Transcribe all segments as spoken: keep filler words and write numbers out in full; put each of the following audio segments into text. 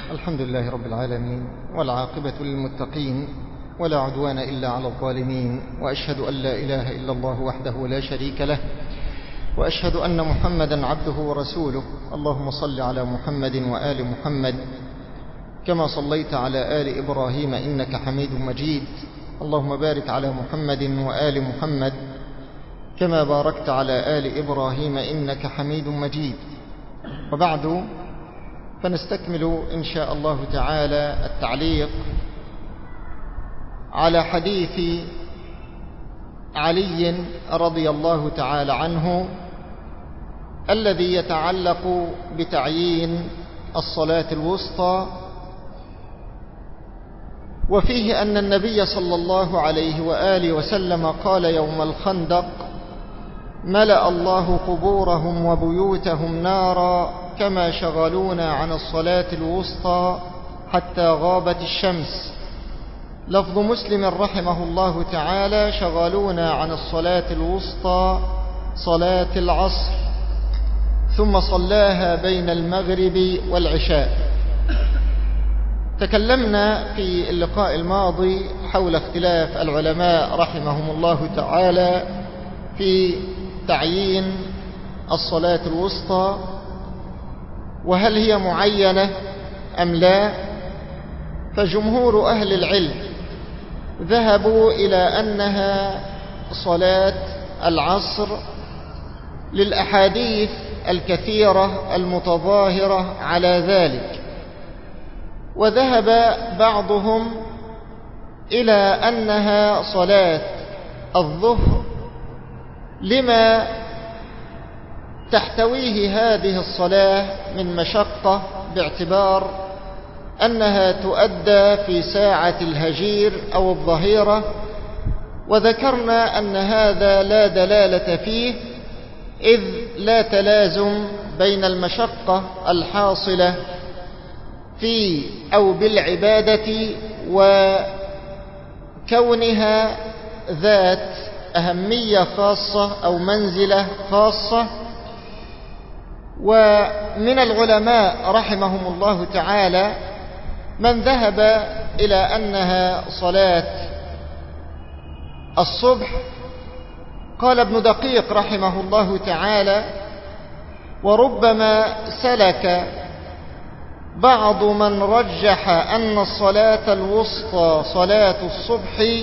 الحمد لله رب العالمين، والعاقبة للمتقين، ولا عدوان إلا على الظالمين، وأشهد أن لا إله إلا الله وحده لا شريك له، وأشهد أن محمدا عبده ورسوله. اللهم صل على محمد وآل محمد كما صليت على آل إبراهيم إنك حميد مجيد. اللهم بارك على محمد وآل محمد كما باركت على آل إبراهيم إنك حميد مجيد. وبعد، فنستكمل إن شاء الله تعالى التعليق على حديث علي رضي الله تعالى عنه الذي يتعلق بتعيين الصلاة الوسطى، وفيه أن النبي صلى الله عليه وآله وسلم قال يوم الخندق: ملأ الله قبورهم وبيوتهم نارا كما شغلونا عن الصلاة الوسطى حتى غابت الشمس. لفظ مسلم رحمه الله تعالى: شغلونا عن الصلاة الوسطى صلاة العصر، ثم صلاها بين المغرب والعشاء. تكلمنا في اللقاء الماضي حول اختلاف العلماء رحمهم الله تعالى في تعيين الصلاة الوسطى، وهل هي معينة أم لا. فجمهور أهل العلم ذهبوا إلى أنها صلاة العصر للأحاديث الكثيرة المتظاهرة على ذلك، وذهب بعضهم إلى أنها صلاة الظهر لما تحتويه هذه الصلاة من مشقة، باعتبار أنها تؤدى في ساعة الهجير أو الظهيرة. وذكرنا أن هذا لا دلالة فيه، إذ لا تلازم بين المشقة الحاصلة في أو بالعبادة وكونها ذات أهمية خاصة أو منزلة خاصة. ومن العلماء رحمهم الله تعالى من ذهب إلى أنها صلاة الصبح. قال ابن دقيق رحمه الله تعالى: وربما سلك بعض من رجح أن الصلاة الوسطى صلاة الصبح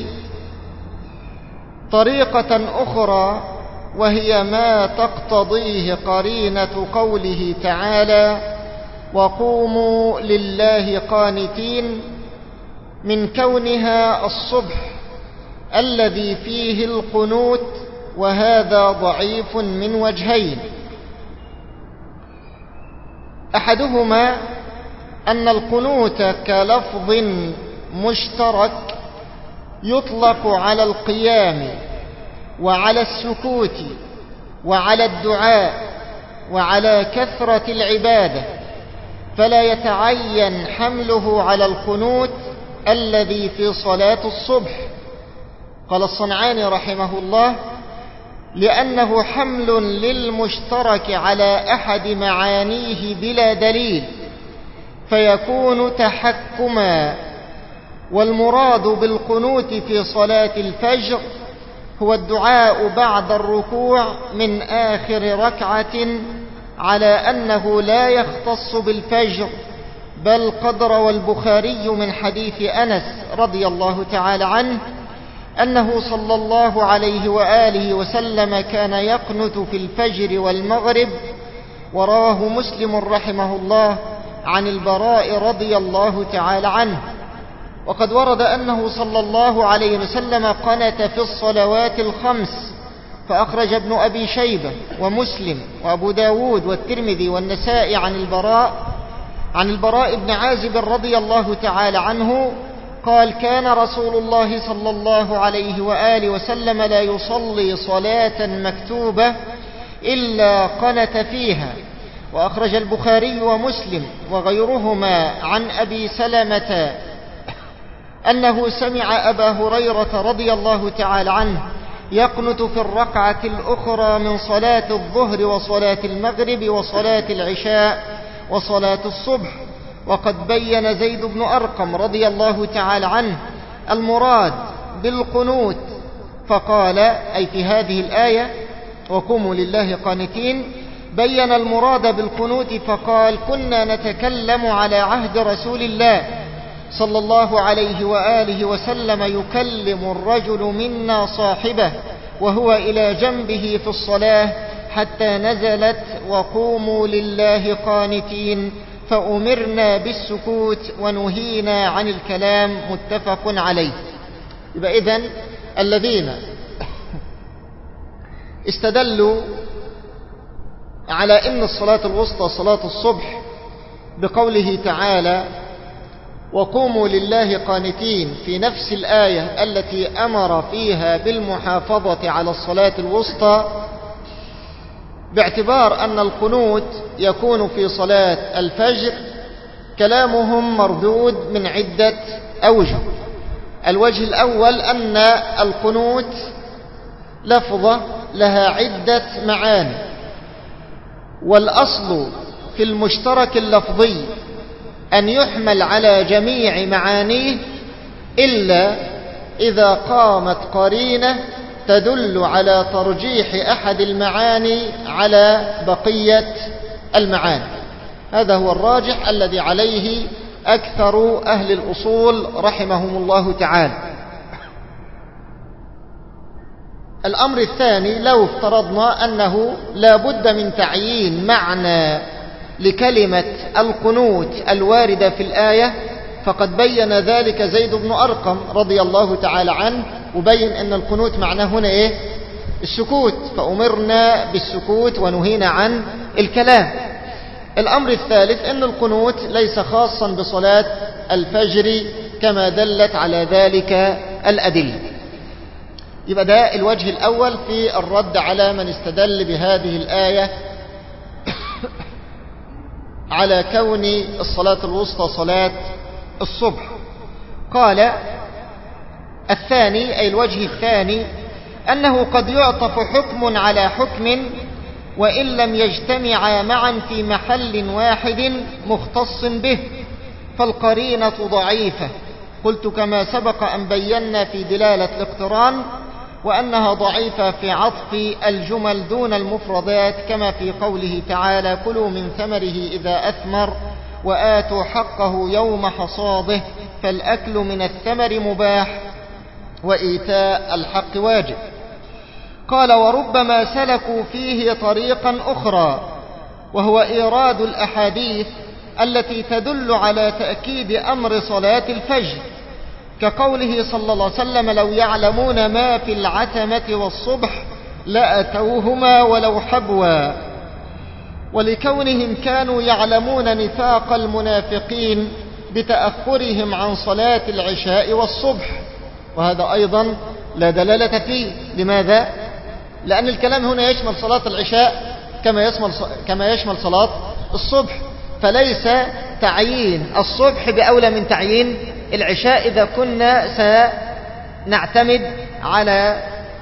طريقة أخرى، وهي ما تقتضيه قرينة قوله تعالى: وقوموا لله قانتين، من كونها الصبح الذي فيه القنوت، وهذا ضعيف من وجهين. أحدهما أن القنوت كلفظ مشترك يطلق على القيام وعلى السكوت وعلى الدعاء وعلى كثرة العبادة، فلا يتعين حمله على القنوت الذي في صلاة الصبح. قال الصنعاني رحمه الله: لأنه حمل للمشترك على أحد معانيه بلا دليل، فيكون تحكما. والمراد بالقنوت في صلاة الفجر هو الدعاء بعد الركوع من آخر ركعة، على أنه لا يختص بالفجر، بل قد روى البخاري من حديث أنس رضي الله تعالى عنه أنه صلى الله عليه وآله وسلم كان يقنت في الفجر والمغرب. ورواه مسلم رحمه الله عن البراء رضي الله تعالى عنه. وقد ورد أنه صلى الله عليه وسلم قنت في الصلوات الخمس، فأخرج ابن أبي شيبة ومسلم وأبو داود والترمذي والنسائي عن البراء عن البراء بن عازب رضي الله تعالى عنه قال: كان رسول الله صلى الله عليه وآله وسلم لا يصلي صلاة مكتوبة إلا قنت فيها. وأخرج البخاري ومسلم وغيرهما عن أبي سلمة أنه سمع أبا هريرة رضي الله تعالى عنه يقنت في الركعة الأخرى من صلاة الظهر وصلاة المغرب وصلاة العشاء وصلاة الصبح، وقد بين زيد بن أرقم رضي الله تعالى عنه المراد بالقنوت فقال، أي في هذه الآية وقوموا لله قانتين، بين المراد بالقنوت فقال: كنا نتكلم على عهد رسول الله صلى الله عليه وآله وسلم يكلم الرجل منا صاحبه وهو إلى جنبه في الصلاة حتى نزلت وقوموا لله قانتين فأمرنا بالسكوت ونهينا عن الكلام، متفق عليه. يبقى إذن الذين استدلوا على إن الصلاة الوسطى صلاة الصبح بقوله تعالى وقوموا لله قانتين في نفس الآية التي أمر فيها بالمحافظة على الصلاة الوسطى، باعتبار أن القنوت يكون في صلاة الفجر، كلامهم مردود من عدة أوجه. الوجه الأول أن القنوت لفظة لها عدة معاني، والأصل في المشترك اللفظي أن يحمل على جميع معانيه إلا إذا قامت قرينة تدل على ترجيح أحد المعاني على بقية المعاني. هذا هو الراجح الذي عليه أكثر أهل الأصول رحمهم الله تعالى. الأمر الثاني، لو افترضنا أنه لا بد من تعيين معنى لكلمة القنوت الواردة في الآية، فقد بين ذلك زيد بن أرقم رضي الله تعالى عنه، وبين أن القنوت معناه هنا إيه؟ السكوت، فأمرنا بالسكوت ونهينا عن الكلام. الأمر الثالث أن القنوت ليس خاصا بصلاة الفجر كما دلت على ذلك الأدلة. يبقى ده الوجه الأول في الرد على من استدل بهذه الآية على كون الصلاة الوسطى صلاة الصبح. قال الثاني، أي الوجه الثاني، أنه قد يعطف حكم على حكم وإن لم يجتمعا معا في محل واحد مختص به، فالقرينة ضعيفة. قلت كما سبق أن بينا في دلالة الاقتران، وأنها ضعيفة في عطف الجمل دون المفردات، كما في قوله تعالى كلوا من ثمره إذا أثمر وآتوا حقه يوم حصاده، فالأكل من الثمر مباح وإيتاء الحق واجب. قال وربما سلكوا فيه طريقا أخرى، وهو إيراد الأحاديث التي تدل على تأكيد أمر صلاة الفجر، كقوله صلى الله عليه وسلم لو يعلمون ما في العتمة والصبح لأتوهما ولو حبوا، ولكونهم كانوا يعلمون نفاق المنافقين بتأخرهم عن صلاة العشاء والصبح، وهذا أيضا لا دلالة فيه. لماذا؟ لأن الكلام هنا يشمل صلاة العشاء كما يشمل كما يشمل صلاة الصبح، فليس تعيين الصبح بأولى من تعيين العشاء إذا كنا سنعتمد على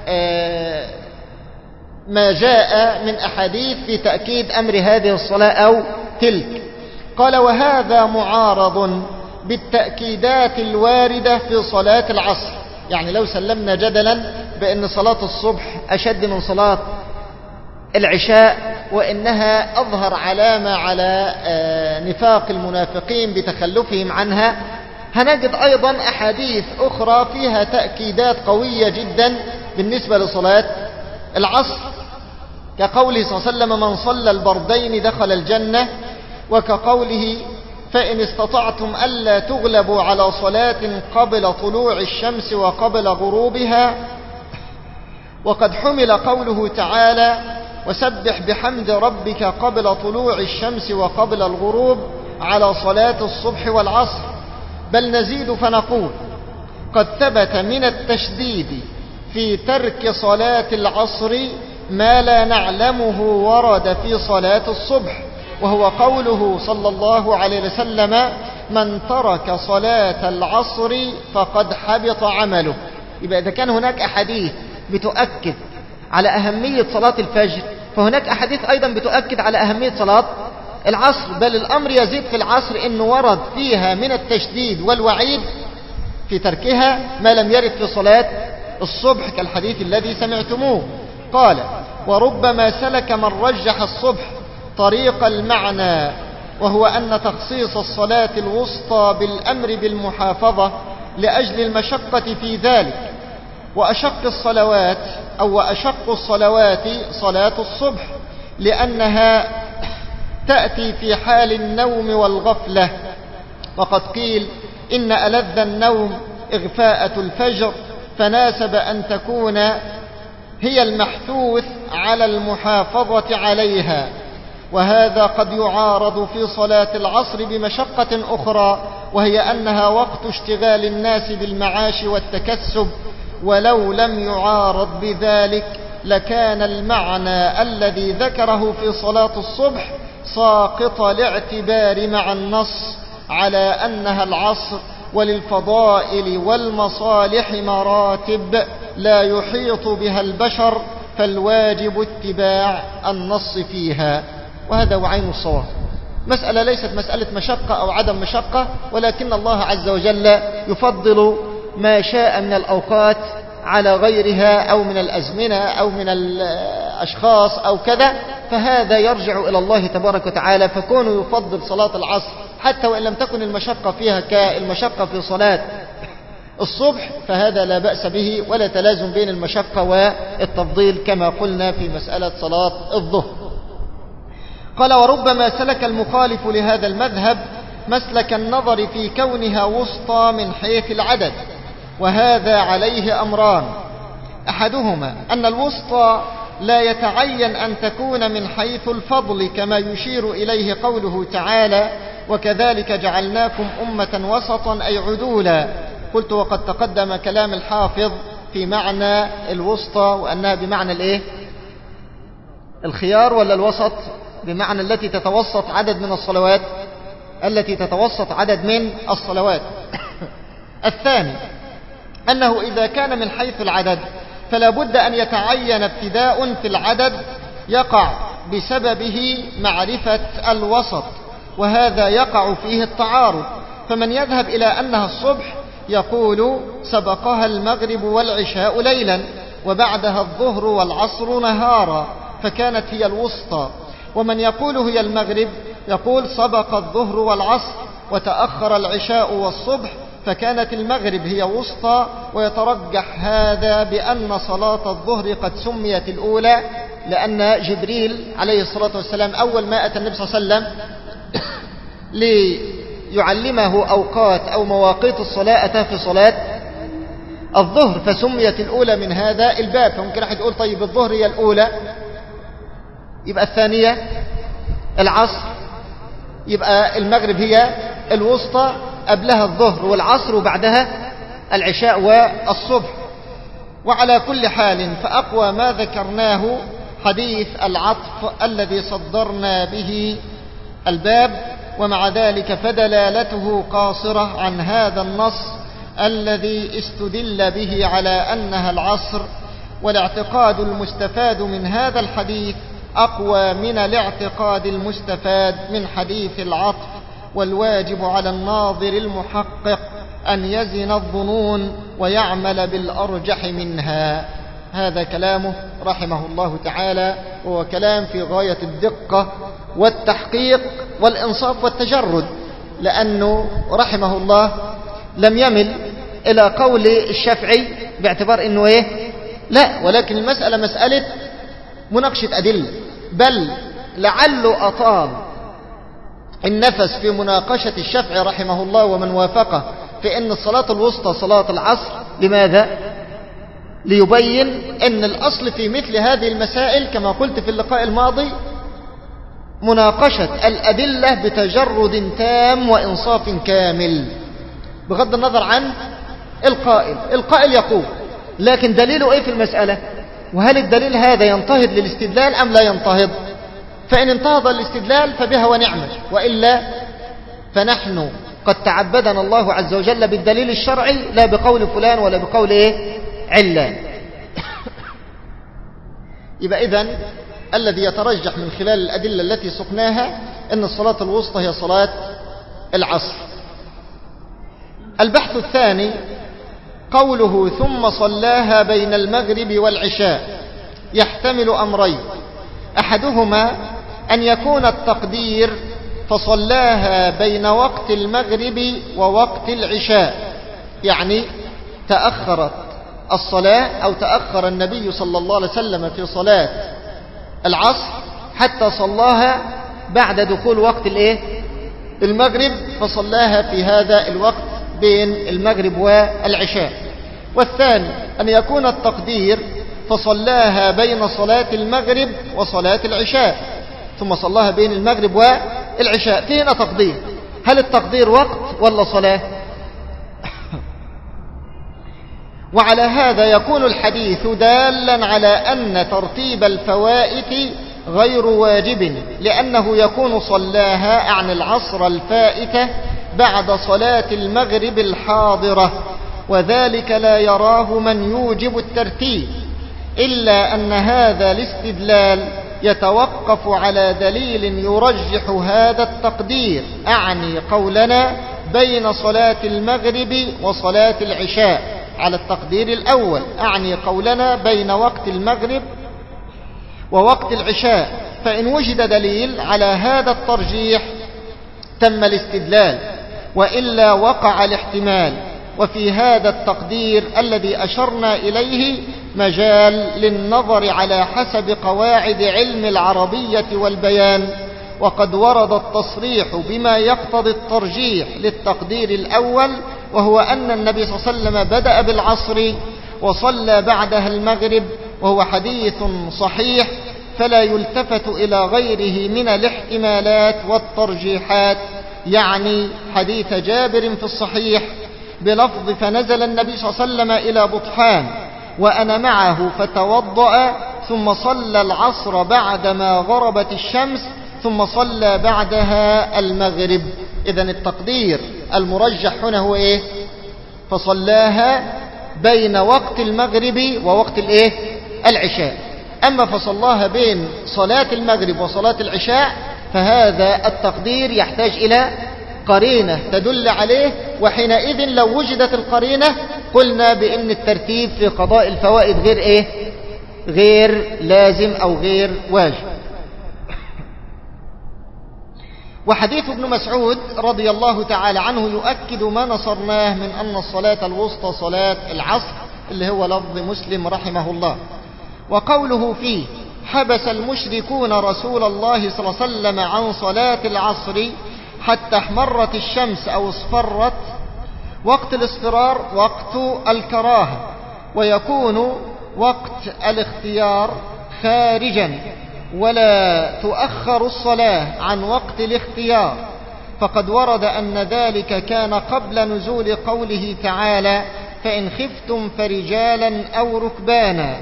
ما جاء من أحاديث في تأكيد أمر هذه الصلاة أو تلك. قال وهذا معارض بالتأكيدات الواردة في صلاة العصر. يعني لو سلمنا جدلا بأن صلاة الصبح أشد من صلاة العشاء، وإنها أظهر علامة على نفاق المنافقين بتخلفهم عنها، هنجد أيضا أحاديث أخرى فيها تأكيدات قوية جدا بالنسبة لصلاة العصر، كقوله صلى الله عليه وسلم من صلى البردين دخل الجنة، وكقوله فإن استطعتم ألا تغلبوا على صلاة قبل طلوع الشمس وقبل غروبها. وقد حمل قوله تعالى وسبح بحمد ربك قبل طلوع الشمس وقبل الغروب على صلاة الصبح والعصر. بل نزيد فنقول قد ثبت من التشديد في ترك صلاة العصر ما لا نعلمه ورد في صلاة الصبح، وهو قوله صلى الله عليه وسلم من ترك صلاة العصر فقد حبط عمله. يبقى إذا كان هناك أحاديث بتؤكد على أهمية صلاة الفجر، فهناك أحاديث أيضا بتؤكد على أهمية صلاة العصر، بل الأمر يزيد في العصر إنه ورد فيها من التشديد والوعيد في تركها ما لم يرد في صلاة الصبح، كالحديث الذي سمعتموه. قال: وربما سلك من رجح الصبح طريق المعنى، وهو أن تخصيص الصلاة الوسطى بالأمر بالمحافظة لأجل المشقة في ذلك، وأشق الصلوات أو وأشق الصلوات صلاة الصبح، لأنها تأتي في حال النوم والغفلة، وقد قيل إن ألذ النوم إغفاءة الفجر، فناسب أن تكون هي المحثوث على المحافظة عليها. وهذا قد يعارض في صلاة العصر بمشقة أخرى، وهي أنها وقت اشتغال الناس بالمعاش والتكسب، ولو لم يعارض بذلك لكان المعنى الذي ذكره في صلاة الصبح ساقط الاعتبار مع النص على أنها العصر، وللفضائل والمصالح مراتب لا يحيط بها البشر، فالواجب اتباع النص فيها. وهذا وعين الصواب. مسألة ليست مسألة مشقة أو عدم مشقة، ولكن الله عز وجل يفضل ما شاء من الأوقات على غيرها، أو من الأزمنة، أو من الأشخاص، أو كذا، فهذا يرجع إلى الله تبارك وتعالى. فكونه يفضل صلاة العصر حتى وإن لم تكن المشقة فيها كالمشقة في صلاة الصبح، فهذا لا بأس به، ولا تلازم بين المشقة والتفضيل كما قلنا في مسألة صلاة الظهر. قال: وربما سلك المخالف لهذا المذهب مسلك النظر في كونها وسطى من حيث العدد، وهذا عليه أمران: أحدهما أن الوسطى لا يتعين أن تكون من حيث الفضل، كما يشير إليه قوله تعالى: وكذلك جعلناكم أمة وسطا أي عدولا. قلت وقد تقدم كلام الحافظ في معنى الوسطى، وأنها بمعنى الإيه؟ الخيار، ولا الوسط بمعنى التي تتوسط عدد من الصلوات، التي تتوسط عدد من الصلوات. الثاني أنه إذا كان من حيث العدد فلا بد أن يتعين ابتداء في العدد يقع بسببه معرفة الوسط، وهذا يقع فيه التعارض. فمن يذهب إلى أنها الصبح يقول سبقها المغرب والعشاء ليلا، وبعدها الظهر والعصر نهارا، فكانت هي الوسطى. ومن يقول هي المغرب يقول سبق الظهر والعصر وتأخر العشاء والصبح، فكانت المغرب هي وسطى. ويترجح هذا بأن صلاة الظهر قد سميت الأولى، لأن جبريل عليه الصلاة والسلام أول ما أتى النبي صلى الله عليه وسلم ليعلمه أوقات أو مواقيت الصلاة أتى في صلاة الظهر، فسميت الأولى من هذا الباب. فممكن أحد يقول طيب الظهر هي الأولى، يبقى الثانية العصر، يبقى المغرب هي الوسطى، قبلها الظهر والعصر، وبعدها العشاء والصبح. وعلى كل حال فأقوى ما ذكرناه حديث العطف الذي صدرنا به الباب، ومع ذلك فدلالته قاصرة عن هذا النص الذي استدل به على أنها العصر. والاعتقاد المستفاد من هذا الحديث أقوى من الاعتقاد المستفاد من حديث العطف، والواجب على الناظر المحقق أن يزن الظنون ويعمل بالأرجح منها. هذا كلامه رحمه الله تعالى، وهو كلام في غاية الدقة والتحقيق والإنصاف والتجرد، لأنه رحمه الله لم يمل إلى قول الشافعي باعتبار أنه إيه؟ لا، ولكن المسألة مسألة مناقشة أدلة، بل لعله أطال النفس في مناقشة الشافعي رحمه الله ومن وافقه في أن الصلاة الوسطى صلاة العصر. لماذا؟ ليبين أن الأصل في مثل هذه المسائل كما قلت في اللقاء الماضي مناقشة الأدلة بتجرد تام وإنصاف كامل، بغض النظر عن القائل. القائل يقول لكن دليله إيه في المسألة؟ وهل الدليل هذا ينتهض للاستدلال أم لا ينتهض؟ فإن انتهض الاستدلال فبها ونعمة، وإلا فنحن قد تعبدنا الله عز وجل بالدليل الشرعي لا بقول فلان ولا بقول إيه؟ علان. يبقى إذن الذي يترجح من خلال الأدلة التي سقناها أن الصلاة الوسطى هي صلاة العصر. البحث الثاني قوله ثم صلاها بين المغرب والعشاء يحتمل أمرين، أحدهما أن يكون التقدير فصلاها بين وقت المغرب ووقت العشاء، يعني تأخرت الصلاة أو تأخر النبي صلى الله عليه وسلم في صلاة العصر حتى صلاها بعد دخول وقت الايه المغرب، فصلاها في هذا الوقت بين المغرب والعشاء. والثاني أن يكون التقدير فصلاها بين صلاة المغرب وصلاة العشاء ثم صلاها بين المغرب والعشاء. في هنا تقدير، هل التقدير وقت ولا صلاة؟ وعلى هذا يكون الحديث دالا على أن ترتيب الفوائت غير واجب، لأنه يكون صلاها عن العصر الفائتة بعد صلاة المغرب الحاضرة، وذلك لا يراه من يوجب الترتيب، إلا أن هذا الاستدلال يتوقف على دليل يرجح هذا التقدير، أعني قولنا بين صلاة المغرب وصلاة العشاء على التقدير الأول، أعني قولنا بين وقت المغرب ووقت العشاء. فإن وجد دليل على هذا الترجيح تم الاستدلال، وإلا وقع الاحتمال. وفي هذا التقدير الذي أشرنا إليه مجال للنظر على حسب قواعد علم العربية والبيان، وقد ورد التصريح بما يقتضي الترجيح للتقدير الأول، وهو أن النبي صلى الله عليه وسلم بدأ بالعصر وصلى بعدها المغرب، وهو حديث صحيح فلا يلتفت إلى غيره من الاحتمالات والترجيحات، يعني حديث جابر في الصحيح بلفظ فنزل النبي صلى الله عليه وسلم إلى بطحان وأنا معه فتوضأ ثم صلى العصر بعدما غربت الشمس ثم صلى بعدها المغرب. إذن التقدير المرجح هنا هو إيه؟ فصلاها بين وقت المغرب ووقت الإيه؟ العشاء. أما فصلاها بين صلاة المغرب وصلاة العشاء فهذا التقدير يحتاج إلى قرينة تدل عليه، وحينئذ لو وجدت القرينة قلنا بأن الترتيب في قضاء الفوائد غير إيه؟ غير لازم أو غير واجب. وحديث ابن مسعود رضي الله تعالى عنه يؤكد ما نصرناه من أن الصلاة الوسطى صلاة العصر، اللي هو لفظ مسلم رحمه الله. وقوله فيه حبس المشركون رسول الله صلى الله عليه وسلم عن صلاة العصر حتى احمرت الشمس أو اصفرت. وقت الاصفرار وقت الكراهة، ويكون وقت الاختيار خارجا، ولا تؤخر الصلاة عن وقت الاختيار، فقد ورد أن ذلك كان قبل نزول قوله تعالى فإن خفتم فرجالا أو ركبانا.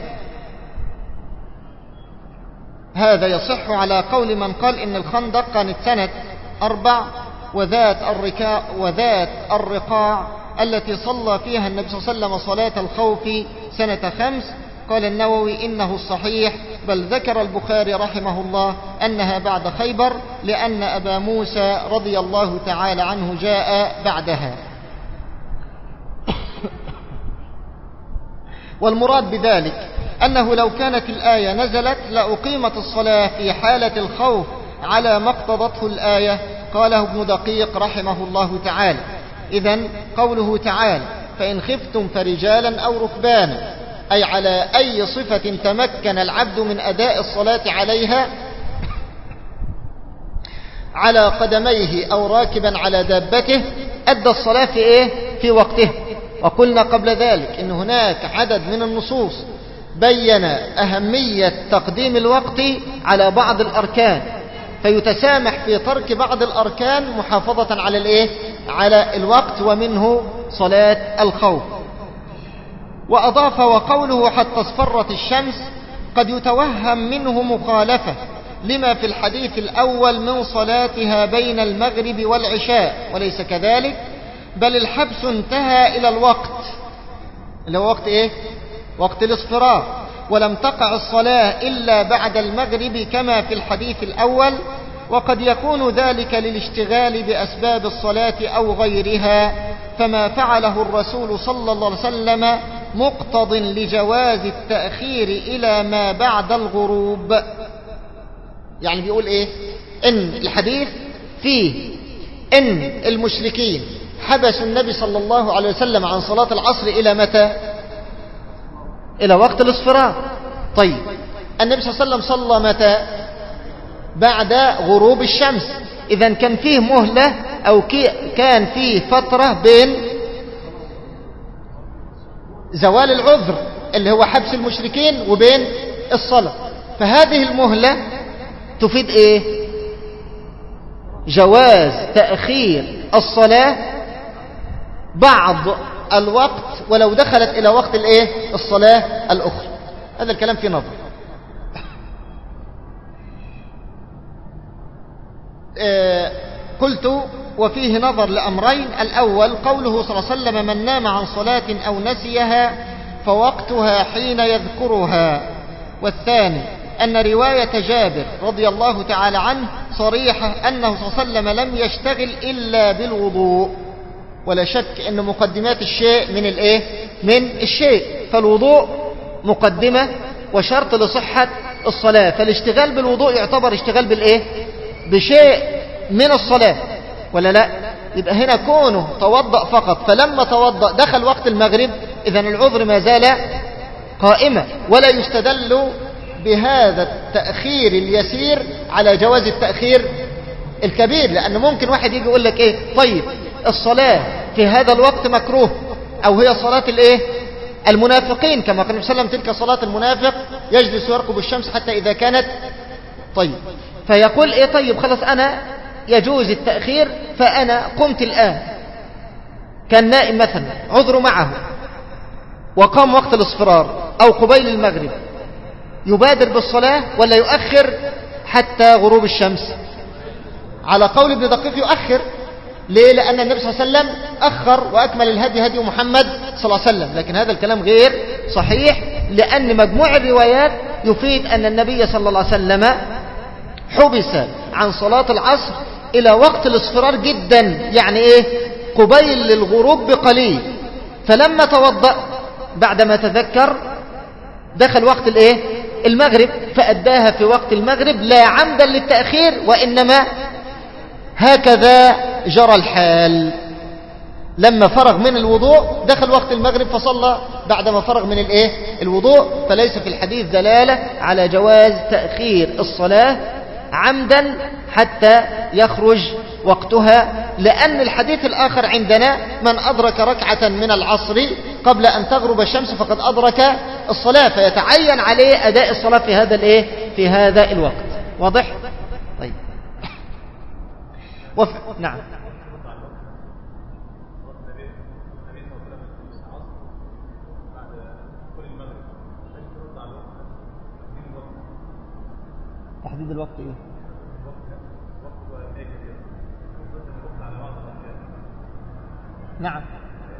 هذا يصح على قول من قال إن الخندق كانت سنة أربع، وذات الركاع وذات الرقاع التي صلى فيها النبي صلى الله عليه وسلم صلاة الخوف سنة خمس. قال النووي إنه الصحيح، بل ذكر البخاري رحمه الله أنها بعد خيبر، لأن أبا موسى رضي الله تعالى عنه جاء بعدها. والمراد بذلك أنه لو كانت الآية نزلت لأقيمت الصلاة في حالة الخوف على ما اقتضته الآية، قاله ابن دقيق رحمه الله تعالى. إذن قوله تعالى فإن خفتم فرجالا أو ركبانا، أي على أي صفة تمكن العبد من أداء الصلاة عليها، على قدميه أو راكبا على دابته، أدى الصلاة في إيه؟ في وقته. وقلنا قبل ذلك إن هناك عدد من النصوص بين أهمية تقديم الوقت على بعض الأركان، فيتسامح في ترك بعض الأركان محافظة على الإيه؟ على الوقت، ومنه صلاة الخوف. وأضاف وقوله حتى اصفرت الشمس قد يتوهم منه مخالفة لما في الحديث الأول من صلاتها بين المغرب والعشاء، وليس كذلك، بل الحبس انتهى إلى الوقت اللي هو وقت إيه؟ وقت الاصفرار، ولم تقع الصلاة إلا بعد المغرب كما في الحديث الأول. وقد يكون ذلك للاشتغال بأسباب الصلاة أو غيرها، فما فعله الرسول صلى الله عليه وسلم مقتض لجواز التأخير إلى ما بعد الغروب. يعني بيقول إيه؟ إن الحديث فيه إن المشركين حبسوا النبي صلى الله عليه وسلم عن صلاة العصر إلى متى؟ إلى وقت الاصفرار. طيب النبي صلى الله عليه وسلم صلى متى؟ بعد غروب الشمس. إذن كان فيه مهلة أو كان فيه فترة بين زوال العذر اللي هو حبس المشركين وبين الصلاة، فهذه المهلة تفيد إيه؟ جواز تأخير الصلاة بعض الوقت ولو دخلت إلى وقت الإيه؟ الصلاة الأخرى. هذا الكلام فيه نظر. آه قلت وفيه نظر لأمرين. الأول قوله صلى الله عليه وسلم من نام عن صلاة أو نسيها فوقتها حين يذكرها. والثاني أن رواية جابر رضي الله تعالى عنه صريحة أنه صلى الله عليه وسلم لم يشتغل إلا بالوضوء. ولا شك أن مقدمات الشيء من الإيه؟ من الشيء، فالوضوء مقدمة وشرط لصحة الصلاة، فالاشتغال بالوضوء يعتبر اشتغال بالإيه؟ بشيء من الصلاة، ولا لا؟ يبقى هنا كونه توضأ فقط، فلما توضأ دخل وقت المغرب، إذن العذر ما زال قائمة، ولا يستدل بهذا التأخير اليسير على جواز التأخير الكبير. لأن ممكن واحد يجي يقول لك إيه؟ طيب الصلاة في هذا الوقت مكروه، أو هي صلاة الإيه؟ المنافقين، كما قال النبي صلى الله عليه وسلم تلك صلاة المنافق يجلس ويرقب الشمس حتى إذا كانت. طيب فيقول إيه؟ طيب خلاص أنا يجوز التأخير، فأنا قمت الآن، كان نائم مثلا عذر معه وقام وقت الاصفرار أو قبيل المغرب، يبادر بالصلاة ولا يؤخر حتى غروب الشمس؟ على قول ابن دقيق يؤخر. ليه؟ لأن النبي صلى الله عليه وسلم أخر وأكمل الهدي هدي محمد صلى الله عليه وسلم. لكن هذا الكلام غير صحيح، لأن مجموع الروايات يفيد أن النبي صلى الله عليه وسلم حبس عن صلاة العصر إلى وقت الاصفرار جدا، يعني إيه؟ قبيل للغروب بقليل، فلما توضأ بعدما تذكر دخل وقت الإيه؟ المغرب، فأداها في وقت المغرب لا عمدا للتأخير، وإنما هكذا جرى الحال. لما فرغ من الوضوء دخل وقت المغرب فصلى بعدما فرغ من الإيه؟ الوضوء. فليس في الحديث دلالة على جواز تأخير الصلاة عمدا حتى يخرج وقتها، لأن الحديث الآخر عندنا من أدرك ركعة من العصر قبل أن تغرب الشمس فقد أدرك الصلاة، فيتعين عليه أداء الصلاة في هذا الإيه؟ في هذا الوقت. واضح؟ طيب وف... نعم. تحديد الوقت ايه؟ نعم.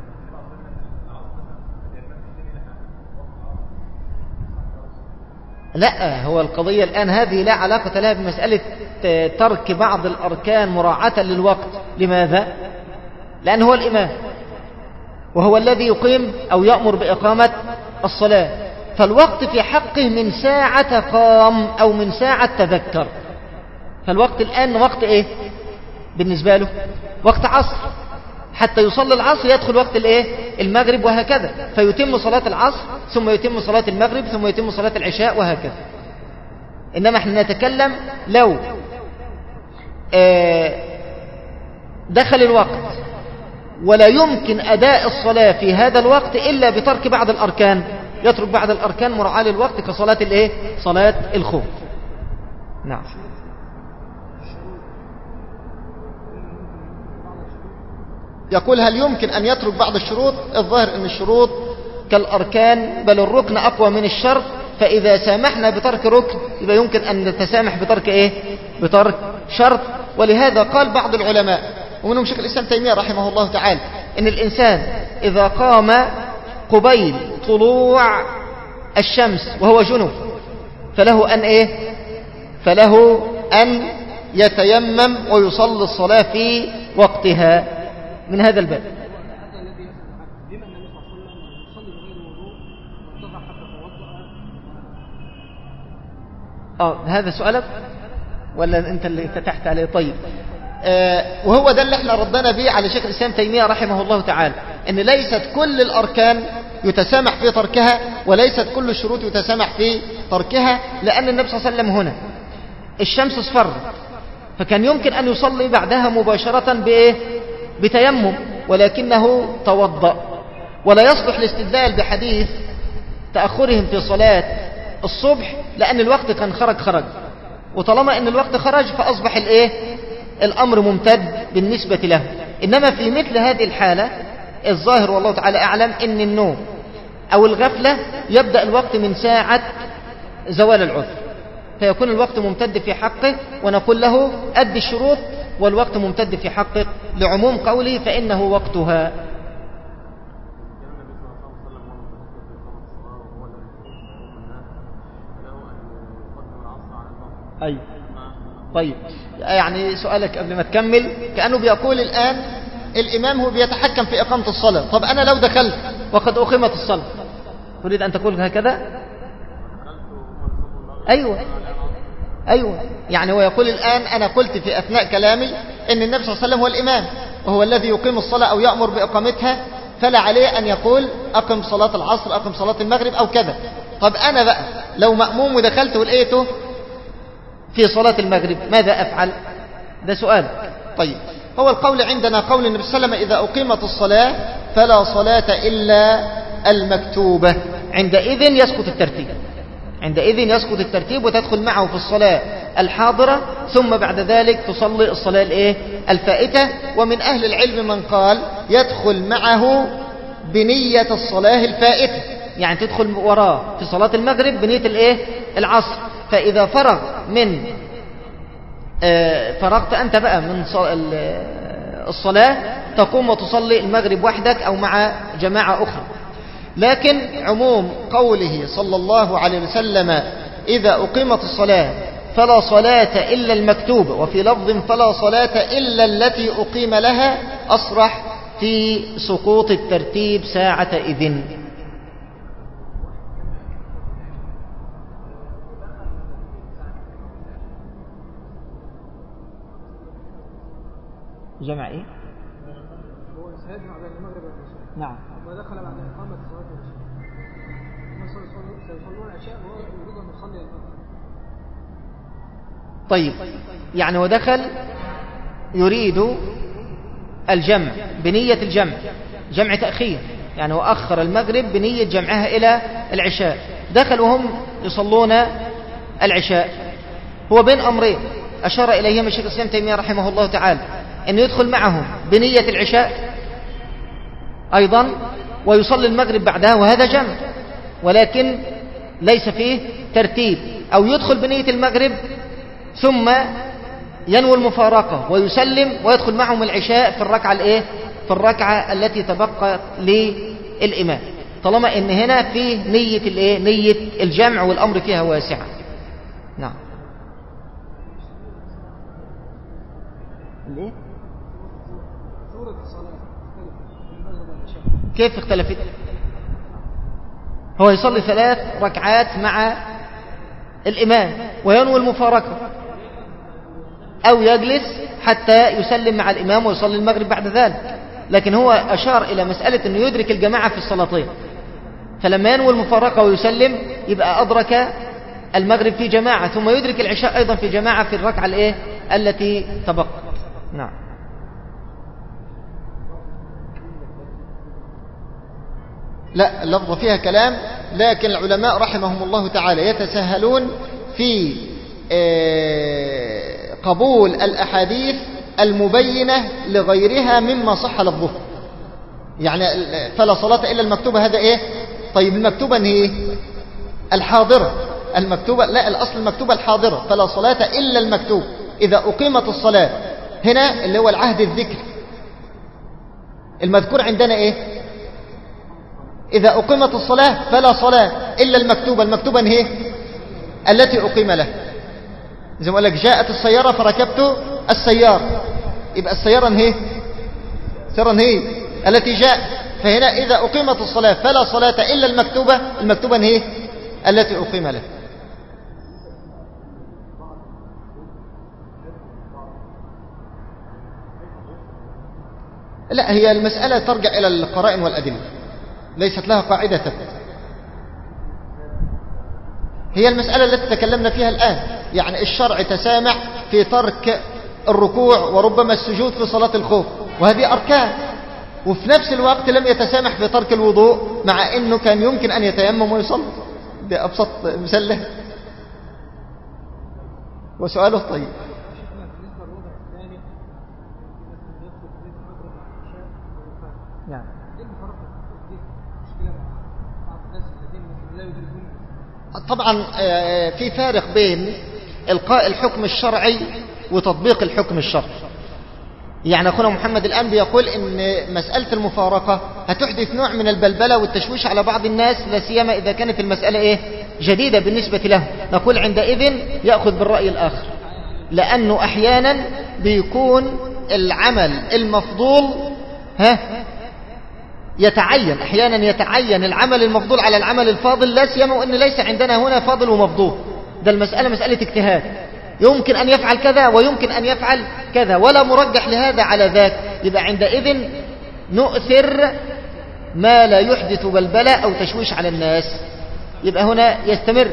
لا، هو القضية الآن هذه لا علاقة لها بمسألة ترك بعض الأركان مراعاة للوقت. لماذا؟ لأنه هو الإمام وهو الذي يقيم أو يأمر بإقامة الصلاة، فالوقت في حقه من ساعة قام أو من ساعة تذكر. فالوقت الآن وقت إيه بالنسبة له؟ وقت عصر، حتى يصلي العصر يدخل وقت الإيه؟ المغرب، وهكذا، فيتم صلاة العصر ثم يتم صلاة المغرب ثم يتم صلاة العشاء، وهكذا. إنما احنا نتكلم لو دخل الوقت ولا يمكن أداء الصلاة في هذا الوقت إلا بترك بعض الأركان، يترك بعض الأركان مراعاة للوقت كصلاة الإيه؟ صلاة الخوف. نعم. يقول هل يمكن أن يترك بعض الشروط؟ الظاهر أن الشروط كالأركان، بل الركن أقوى من الشرط، فإذا سامحنا بترك ركن يبقى يمكن أن نتسامح بترك إيه؟ بترك شرط. ولهذا قال بعض العلماء ومنهم شيخ الإسلام تيمية رحمه الله تعالى إن الإنسان إذا قام قبيل طلوع الشمس وهو جنب فله أن إيه؟ فله أن يتيمم ويصلي الصلاة في وقتها من هذا الباب. آه هذا سؤالك ولا أنت اللي فتحت عليه؟ طيب آه وهو ده اللي احنا ردنا به على شيخ الإسلام تيمية رحمه الله تعالى، ان ليست كل الأركان يتسامح في تركها وليست كل الشروط يتسامح في تركها، لأن النبي صلى الله عليه وسلم هنا الشمس اصفرت فكان يمكن أن يصلي بعدها مباشرة بإيه؟ بتيمم، ولكنه توضأ. ولا يصلح الاستدلال بحديث تأخرهم في صلاة الصبح لأن الوقت كان خرج خرج، وطالما أن الوقت خرج فأصبح الإيه؟ الأمر ممتد بالنسبة له. إنما في مثل هذه الحالة الظاهر والله تعالى أعلم أن النوم أو الغفلة يبدأ الوقت من ساعة زوال العذر، فيكون الوقت ممتد في حقه، ونقول له أد الشروط والوقت ممتد في حقك لعموم قوله فإنه وقتها. أي طيب يعني سؤالك قبل ما تكمل كأنه بيقول الآن الإمام هو بيتحكم في إقامة الصلاة، طب أنا لو دخلت وقد أقيمت الصلاة تريد أن تقول هكذا؟ أيوة أيوة يعني هو يقول الآن أنا قلت في أثناء كلامي أن النبي صلى الله عليه وسلم هو الإمام وهو الذي يقيم الصلاة أو يأمر بإقامتها، فلا عليه أن يقول أقم صلاة العصر أقم صلاة المغرب أو كذا. طب أنا بقى لو مأموم ودخلت ولقيته في صلاة المغرب ماذا أفعل؟ ده سؤال. طيب هو القول عندنا قول النبي صلى الله عليه وسلم إذا أقيمت الصلاة فلا صلاة إلا المكتوبة، عندئذ يسقط الترتيب، عندئذ يسقط الترتيب وتدخل معه في الصلاة الحاضرة، ثم بعد ذلك تصلي الصلاة الإيه؟ الفائتة. ومن أهل العلم من قال يدخل معه بنية الصلاة الفائتة، يعني تدخل وراه في صلاة المغرب بنية الإيه؟ العصر، فإذا فرغ من آه فرغت أنت بقى من الصلاة تقوم وتصلي المغرب وحدك أو مع جماعة أخرى. لكن عموم قوله صلى الله عليه وسلم إذا أقيمت الصلاة فلا صلاة إلا المكتوبة، وفي لفظ فلا صلاة إلا التي أقيم لها، أصرح في سقوط الترتيب ساعة إذن. جمع إيه؟ هو سيجمع بين المغرب والعشاء. نعم. ودخل بعد إقامة صلاة العشاء. سيصلون العشاء وهو يريد أن يصلي المغرب. طيب يعني ودخل يريد الجمع بنية الجمع، جمع تأخير، يعني وأخر المغرب بنية جمعها إلى العشاء. دخل وهم يصلون العشاء، هو بين أمرين أشار إليهما الشيخ الإسلام تيمية رحمه الله تعالى، أن يدخل معهم بنية العشاء أيضا ويصلي المغرب بعدها، وهذا جمع ولكن ليس فيه ترتيب، أو يدخل بنية المغرب ثم ينوي المفارقة ويسلم ويدخل معهم العشاء في الركعة الإيه؟ في الركعة التي تبقى للإمام، طالما إن هنا فيه نية الإيه؟ نية الجمع، والأمر فيها واسعة. نعم. ليه؟ سورة الصلاة المغرب والعشاء كيف اختلفت؟ هو يصلي ثلاث ركعات مع الإمام وينوي المفارقة، أو يجلس حتى يسلم مع الإمام ويصلي المغرب بعد ذلك، لكن هو أشار إلى مسألة أنه يدرك الجماعة في الصلاتين، فلما ينوي المفارقة ويسلم يبقى أدرك المغرب في جماعة، ثم يدرك العشاء أيضا في جماعة في الركعة الإيه؟ التي تبقى. نعم. لا اللفظ فيها كلام، لكن العلماء رحمهم الله تعالى يتساهلون في قبول الأحاديث المبينة لغيرها مما صح لفظه. يعني فلا صلاة إلا المكتوبة، هذا إيه؟ طيب المكتوبة هي الحاضرة، المكتوبة لا، الأصل المكتوبة الحاضرة، فلا صلاة إلا المكتوب. إذا أقيمت الصلاة هنا اللي هو العهد الذكر، المذكور عندنا إيه؟ إذا أقيمت الصلاة فلا صلاة إلا المكتوبة، المكتوبة هي التي أقيم له. زي ما أقول لك جاءت السيارة فركبت السيارة، يبقى السيارة هي سيارة هي التي جاء. فهنا إذا أقيمت الصلاة فلا صلاة إلا المكتوبة، المكتوبة هي التي أقيم له. لا، هي المسألة ترجع إلى القرائن والأدلة، ليست لها قاعدة ثابتة. هي المسألة التي تكلمنا فيها الآن، يعني الشرع تسامح في ترك الركوع وربما السجود في صلاة الخوف، وهذه أركان، وفي نفس الوقت لم يتسامح في ترك الوضوء مع أنه كان يمكن أن يتيمم ويصلي. ده أبسط مثال له. وسؤاله طيب. نعم. طبعا في فارق بين إلقاء الحكم الشرعي وتطبيق الحكم الشرعي. يعني أخونا محمد الآن بيقول إن مسألة المفارقة هتحدث نوع من البلبلة والتشويش على بعض الناس، لا سيما إذا كانت المسألة إيه جديدة بالنسبة له. نقول عندئذ يأخذ بالرأي الآخر، لأنه أحيانا بيكون العمل المفضول ها يتعين، أحيانا يتعين العمل المفضول على العمل الفاضل، لا سيما وأن ليس عندنا هنا فاضل ومفضول. ده المسألة مسألة اجتهاد، يمكن أن يفعل كذا ويمكن أن يفعل كذا، ولا مرجح لهذا على ذاك. يبقى عندئذ نؤثر ما لا يحدث بلبلة أو تشويش على الناس. يبقى هنا يستمر،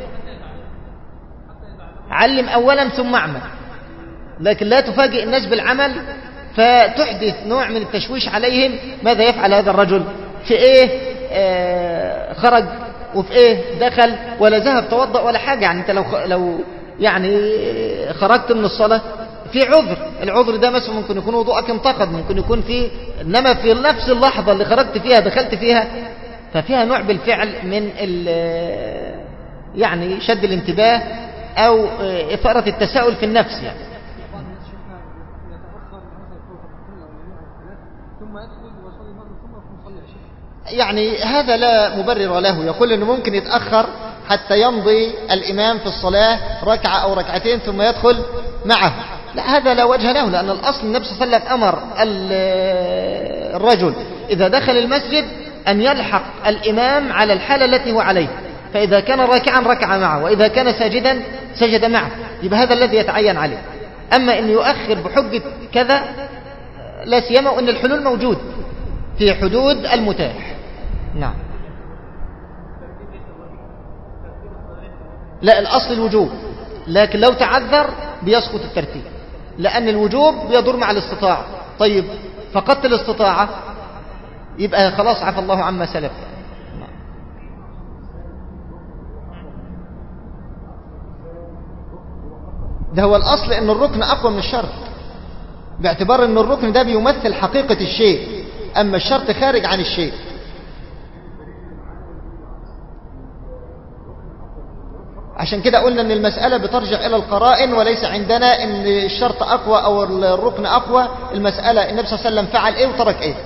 علم أولا ثم اعمل، لكن لا تفاجئ الناس بالعمل فتحدث نوع من التشويش عليهم. ماذا يفعل هذا الرجل؟ في ايه آه خرج، وفي ايه دخل، ولا ذهب توضأ ولا حاجة. يعني انت لو لو يعني خرجت من الصلاة في عذر، العذر ده مثلا ممكن يكون وضوءك انتقد، ممكن يكون فيه، انما في نفس اللحظة اللي خرجت فيها دخلت فيها، ففيها نوع بالفعل من يعني شد الانتباه او إثارة التساؤل في النفس. يعني يعني هذا لا مبرر له، يقول انه ممكن يتأخر حتى يمضي الإمام في الصلاة ركعة أو ركعتين ثم يدخل معه. لا، هذا لا وجه له، لأن الأصل النبي صلى الله عليه وسلم أمر الرجل إذا دخل المسجد أن يلحق الإمام على الحالة التي هو عليه، فإذا كان راكعا ركع معه، وإذا كان ساجدا سجد معه. يبقى هذا الذي يتعين عليه. أما أن يؤخر بحجة كذا، لا سيما وأن الحلول موجود في حدود المتاح. نعم. لا، الأصل الوجوب، لكن لو تعذر بيسقط الترتيب، لأن الوجوب بيدور مع الاستطاعة. طيب فقدت الاستطاعة، يبقى خلاص عفى الله عما سلف. ده هو الأصل أن الركن أقوى من الشرط، باعتبار أن الركن ده بيمثل حقيقة الشيء، أما الشرط خارج عن الشيء. عشان كده قلنا ان المسألة بترجع الى القرائن، وليس عندنا ان الشرط اقوى او الركن اقوى. المسألة النبي صلى الله عليه وسلم فعل ايه وترك ايه،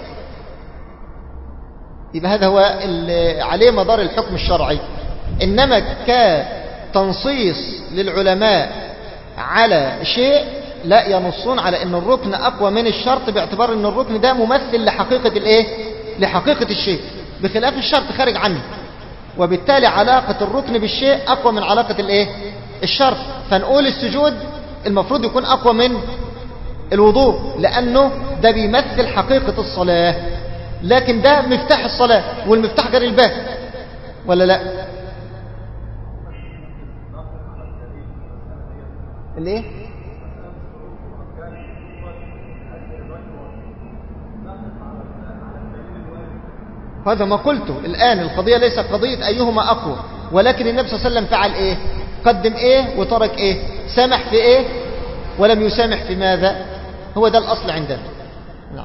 يبقى هذا هو عليه مدار الحكم الشرعي. انما كتنصيص للعلماء على شيء، لا، ينصون على ان الركن اقوى من الشرط، باعتبار ان الركن ده ممثل لحقيقة الايه، لحقيقة الشيء، بخلاف الشرط خارج عنه. وبالتالي علاقة الركن بالشيء أقوى من علاقة الايه، الشرط. فنقول السجود المفروض يكون أقوى من الوضوء، لأنه ده بيمثل حقيقة الصلاة، لكن ده مفتاح الصلاة، والمفتاح غير الباب، ولا لا؟ الايه؟ هذا ما قلته الآن. القضية ليست قضية أيهما أقوى، ولكن النبي صلى الله عليه وسلم فعل إيه، قدم إيه وترك إيه، سامح في إيه ولم يسامح في ماذا. هو ده الأصل عندنا. نعم.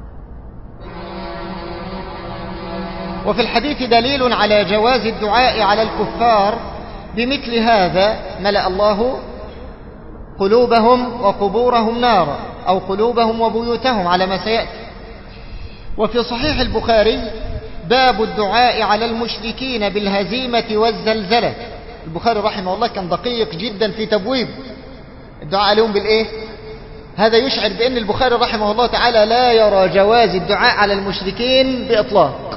وفي الحديث دليل على جواز الدعاء على الكفار بمثل هذا: ملأ الله قلوبهم وقبورهم نارا، أو قلوبهم وبيوتهم، على ما سيأتي. وفي صحيح البخاري باب الدعاء على المشركين بالهزيمة والزلزلة. البخاري رحمه الله كان دقيق جدا في تبويب، الدعاء عليهم بالإيه؟ هذا يشعر بأن البخاري رحمه الله تعالى لا يرى جواز الدعاء على المشركين بإطلاق،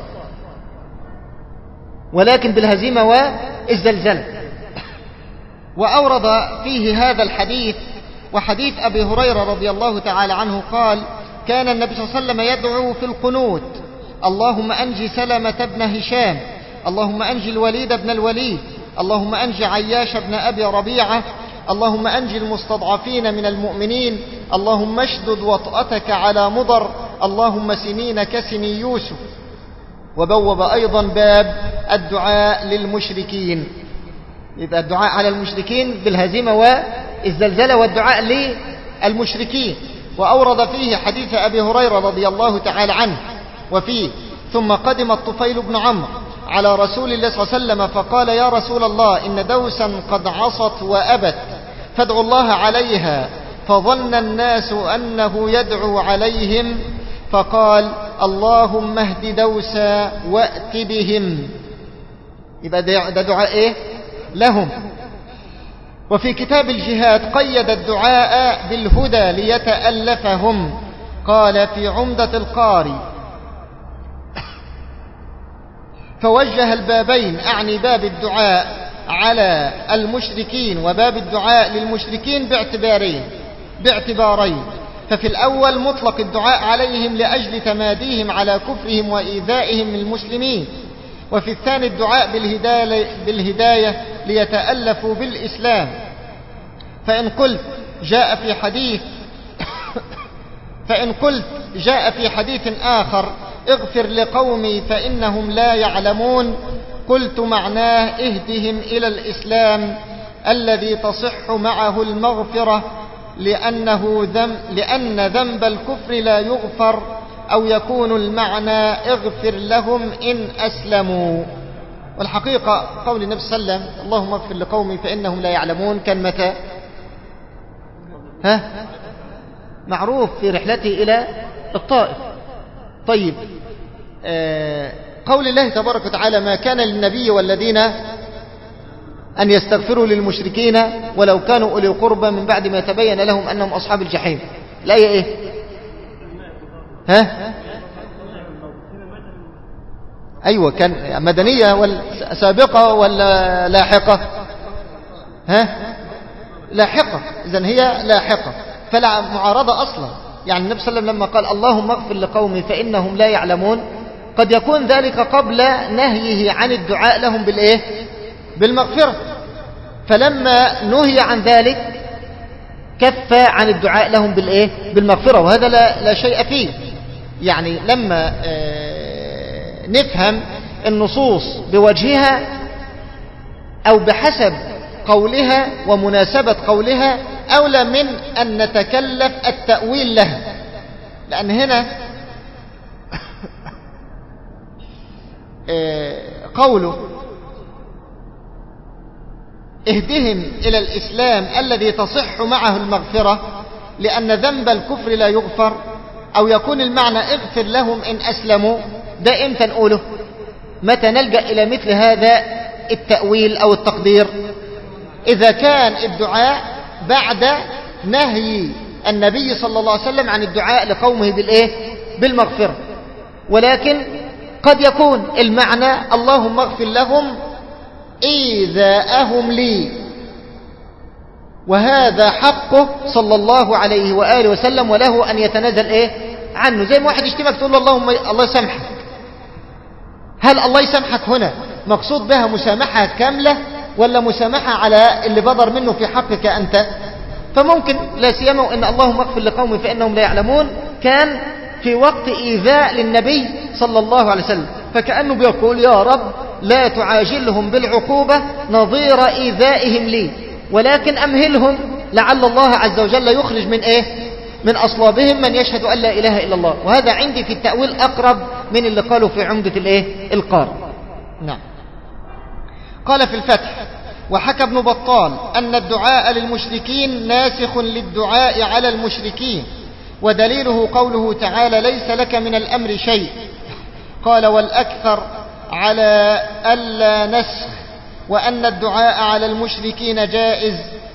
ولكن بالهزيمة والزلزلة. وأورد فيه هذا الحديث وحديث أبي هريرة رضي الله تعالى عنه قال: كان النبي صلى الله عليه وسلم يدعو في القنوت: اللهم أنجي سلمة بن هشام، اللهم أنجي الوليد بن الوليد، اللهم أنجي عياش بن أبي ربيعة، اللهم أنجي المستضعفين من المؤمنين، اللهم اشدد وطأتك على مضر، اللهم سنين كسني يوسف. وبوب أيضا باب الدعاء للمشركين، يبقى الدعاء على المشركين بالهزيمة والزلزلة والدعاء للمشركين. وأورد فيه حديث أبي هريرة رضي الله تعالى عنه وفيه: ثم قدم الطفيل بن عمرو على رسول الله صلى الله عليه وسلم فقال: يا رسول الله، إن دوسا قد عصت وأبت فادعوا الله عليها. فظن الناس أنه يدعو عليهم فقال: اللهم اهد دوسا وأت بهم. يبقى ده دعاء إيه؟ لهم. وفي كتاب الجهاد قيد الدعاء بالهدى ليتألفهم، قال في عمدة القاري: فوجه البابين، أعني باب الدعاء على المشركين وباب الدعاء للمشركين باعتبارين باعتبارين ففي الأول مطلق الدعاء عليهم لأجل تماديهم على كفرهم وإيذائهم المسلمين، وفي الثاني الدعاء بالهداية, بالهداية ليتألفوا بالإسلام. فإن قلت جاء في حديث فإن قلت جاء في حديث آخر: اغفر لقومي فإنهم لا يعلمون، قلت معناه اهدهم إلى الإسلام الذي تصح معه المغفرة، لأنه ذنب لأن ذنب الكفر لا يغفر، أو يكون المعنى اغفر لهم إن أسلموا. والحقيقة قول النبي صلى الله عليه وسلم: اللهم اغفر لقومي فإنهم لا يعلمون، كان متى؟ ها؟ معروف في رحلته إلى الطائف. طيب، آه قول الله تبارك وتعالى: ما كان للنبي والذين أن يستغفروا للمشركين ولو كانوا أولي قربى من بعد ما تبين لهم أنهم أصحاب الجحيم. الآية إيه؟ ها؟ أيوة، كان مدنية ولا سابقة ولا لاحقة؟ ها؟ لاحقة. إذن هي لاحقة، فلا معارضة أصلا. يعني النبي صلى الله عليه وسلم لما قال: اللهم اغفر لقومي فإنهم لا يعلمون، قد يكون ذلك قبل نهيه عن الدعاء لهم بالإيه؟ بالمغفرة. فلما نهي عن ذلك كف عن الدعاء لهم بالإيه؟ بالمغفرة، وهذا لا, لا شيء فيه. يعني لما آه نفهم النصوص بوجهها أو بحسب قولها ومناسبة قولها أولى من أن نتكلف التأويل لها، لأن هنا قوله اهدهم إلى الإسلام الذي تصح معه المغفرة لأن ذنب الكفر لا يغفر، أو يكون المعنى اغفر لهم إن أسلموا، ده إمتى نقوله؟ متى نلجأ إلى مثل هذا التأويل أو التقدير؟ إذا كان الدعاء بعد نهي النبي صلى الله عليه وسلم عن الدعاء لقومه بالإيه؟ بالمغفرة. ولكن قد يكون المعنى اللهم اغفر لهم إيذاءهم لي، وهذا حقه صلى الله عليه وآله وسلم، وله أن يتنازل إيه؟ عنه. زي ما واحد يشتمك تقول له اللهم الله يسامحك، هل الله يسامحك هنا مقصود بها مسامحة كاملة ولا مسامحة على اللي بدر منه في حقك أنت؟ فممكن لا سيما أن اللهم اغفر لقومي فإنهم لا يعلمون كان في وقت إيذاء للنبي صلى الله عليه وسلم، فكأنه بيقول يا رب لا تعاجلهم بالعقوبة نظير إيذائهم لي، ولكن أمهلهم لعل الله عز وجل يخرج من إيه؟ من أصلابهم من يشهد أن لا إله إلا الله. وهذا عندي في التأويل أقرب من اللي قالوا في عمدة الإيه؟ القار. نعم. قال في الفتح: وحكى ابن بطال أن الدعاء للمشركين ناسخ للدعاء على المشركين، ودليله قوله تعالى: ليس لك من الأمر شيء. قال: والأكثر على ألا نسخ، وأن الدعاء على المشركين جائز،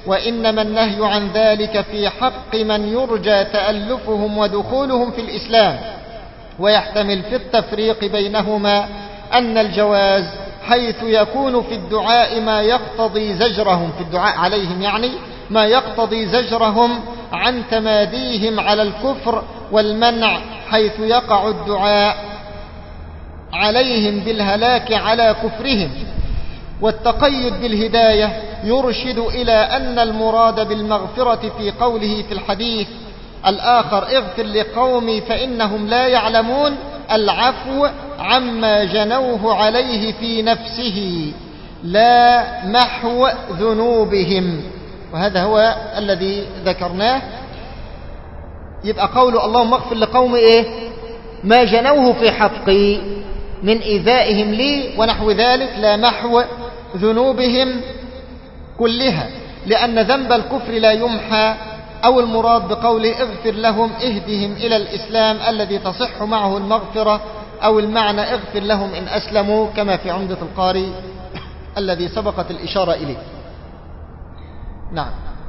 وإنما النهي عن ذلك في حق من يرجى تألفهم ودخولهم في الإسلام، ويحتمل في التفريق بينهما أن الجواز حيث يكون في الدعاء ما يقتضي زجرهم، في الدعاء عليهم يعني ما يقتضي زجرهم عن تماديهم على الكفر، والمنع حيث يقع الدعاء عليهم بالهلاك على كفرهم. والتقيد بالهداية يرشد إلى أن المراد بالمغفرة في قوله في الحديث الآخر اغفر لقومي فإنهم لا يعلمون العفو عما جنوه عليه في نفسه لا محو ذنوبهم، وهذا هو الذي ذكرناه. يبقى قول اللهم اغفر لقوم إيه؟ ما جنوه في حقي من إيذائهم لي ونحو ذلك، لا محو ذنوبهم كلها، لأن ذنب الكفر لا يمحى. أو المراد بقوله اغفر لهم اهدهم إلى الإسلام الذي تصح معه المغفرة، أو المعنى اغفر لهم إن أسلموا، كما في عمدة القاري الذي سبقت الإشارة إليه. نعم.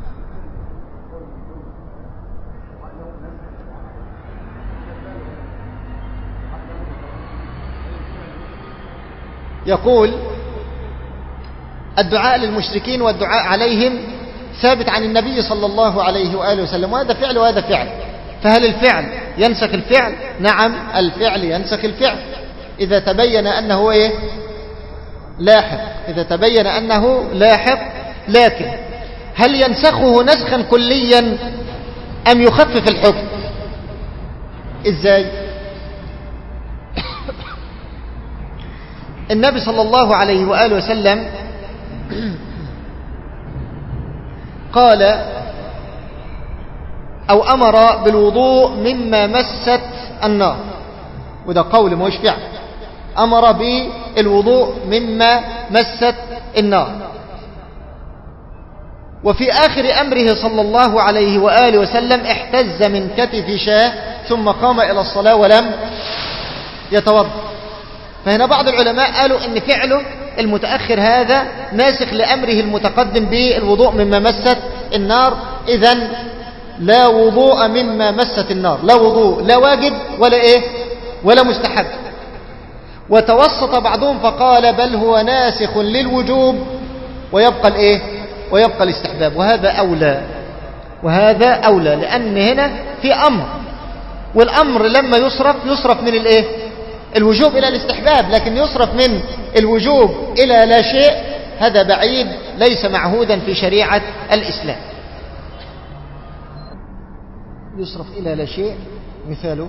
يقول الدعاء للمشركين والدعاء عليهم ثابت عن النبي صلى الله عليه وآله وسلم، وهذا فعل وهذا فعل. فهل الفعل ينسخ الفعل؟ نعم، الفعل ينسخ الفعل إذا تبين أنه إيه؟ لاحق، إذا تبين أنه لاحق. لكن هل ينسخه نسخا كليا أم يخفف الحكم؟ إزاي؟ النبي صلى الله عليه وآله وسلم قال أو أمر بالوضوء مما مست النار، وده قول مش فعل. أمر بالوضوء مما مست النار. وفي آخر أمره صلى الله عليه وآله وسلم احتز من كتف شاه ثم قام إلى الصلاة ولم يتوضأ. فهنا بعض العلماء قالوا إن فعله المتأخر هذا ناسخ لأمره المتقدم بالوضوء مما مست النار. إذن لا وضوء مما مست النار، لا وضوء، لا واجب ولا إيه ولا مستحب. وتوسط بعضهم فقال بل هو ناسخ للوجوب ويبقى الإيه ويبقى الاستحباب، وهذا أولى، وهذا أولى، لأن هنا في أمر، والأمر لما يصرف يصرف من الإيه الوجوب إلى الاستحباب، لكن يصرف من الوجوب إلى لا شيء، هذا بعيد ليس معهودا في شريعة الإسلام. يصرف إلى لا شيء مثاله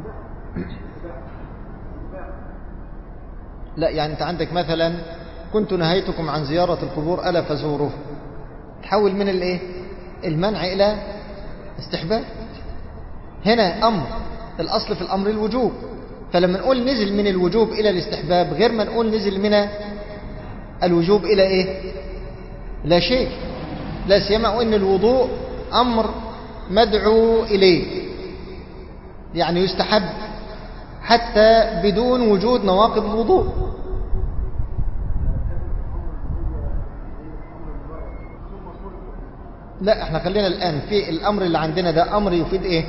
لا، يعني أنت عندك مثلا كنت نهيتكم عن زيارة القبور ألا فزوروه، تحول من الإيه المنع إلى استحباب. هنا أمر، الأصل في الأمر الوجوب، فلما نقول نزل من الوجوب إلى الاستحباب غير ما نقول نزل من الوجوب إلى إيه لا شيء. لا سيما وإن الوضوء أمر مدعو إليه، يعني يستحب حتى بدون وجود نواقض الوضوء. لا، احنا خلينا الآن في الأمر اللي عندنا ده أمر يفيد إيه.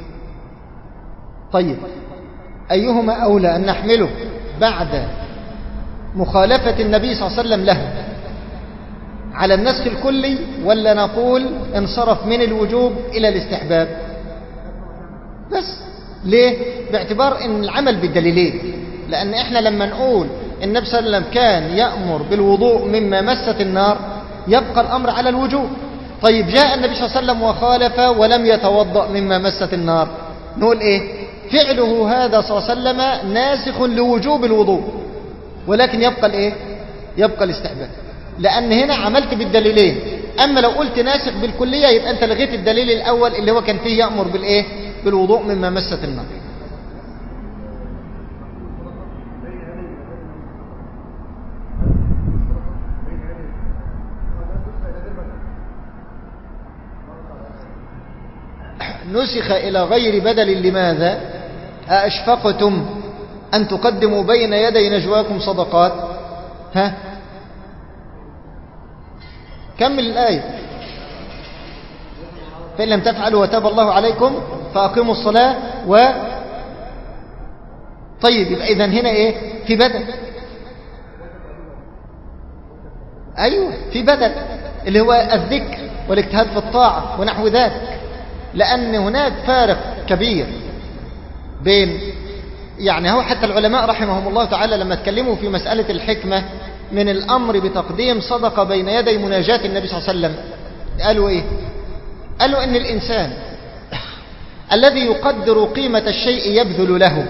طيب أيهما أولى أن نحمله بعد مخالفة النبي صلى الله عليه وسلم له على النسخ الكلي، ولا نقول انصرف من الوجوب إلى الاستحباب بس؟ ليه؟ باعتبار ان العمل بالدليلين، لأن احنا لما نقول النبي صلى الله عليه وسلم كان يأمر بالوضوء مما مست النار يبقى الأمر على الوجوب. طيب جاء النبي صلى الله عليه وسلم وخالف ولم يتوضأ مما مست النار، نقول ايه؟ فعله هذا صلى الله عليه وسلم ناسخ لوجوب الوضوء، ولكن يبقى الايه يبقى الاستحباب، لأن هنا عملت بالدليلين. أما لو قلت ناسخ بالكلية يبقى أنت لغيت الدليل الأول اللي هو كان فيه يأمر بالإيه بالوضوء مما مست النار. نسخ إلى غير بدل لماذا؟ أأشفقتم أن تقدموا بين يدي نجواكم صدقات؟ ها كمل الآية. فإن لم تفعلوا وتاب الله عليكم فأقيموا الصلاة و طيب يبقى إذن هنا إيه؟ في بدل. أيوة في بدل اللي هو الذكر والاجتهاد في الطاعة ونحو ذلك، لأن هناك فارق كبير بين يعني هو حتى العلماء رحمهم الله تعالى لما اتكلموا في مسألة الحكمة من الأمر بتقديم صدقة بين يدي مناجاة النبي صلى الله عليه وسلم، قالوا إيه؟ قالوا إن الإنسان الذي يقدر قيمة الشيء يبذل له،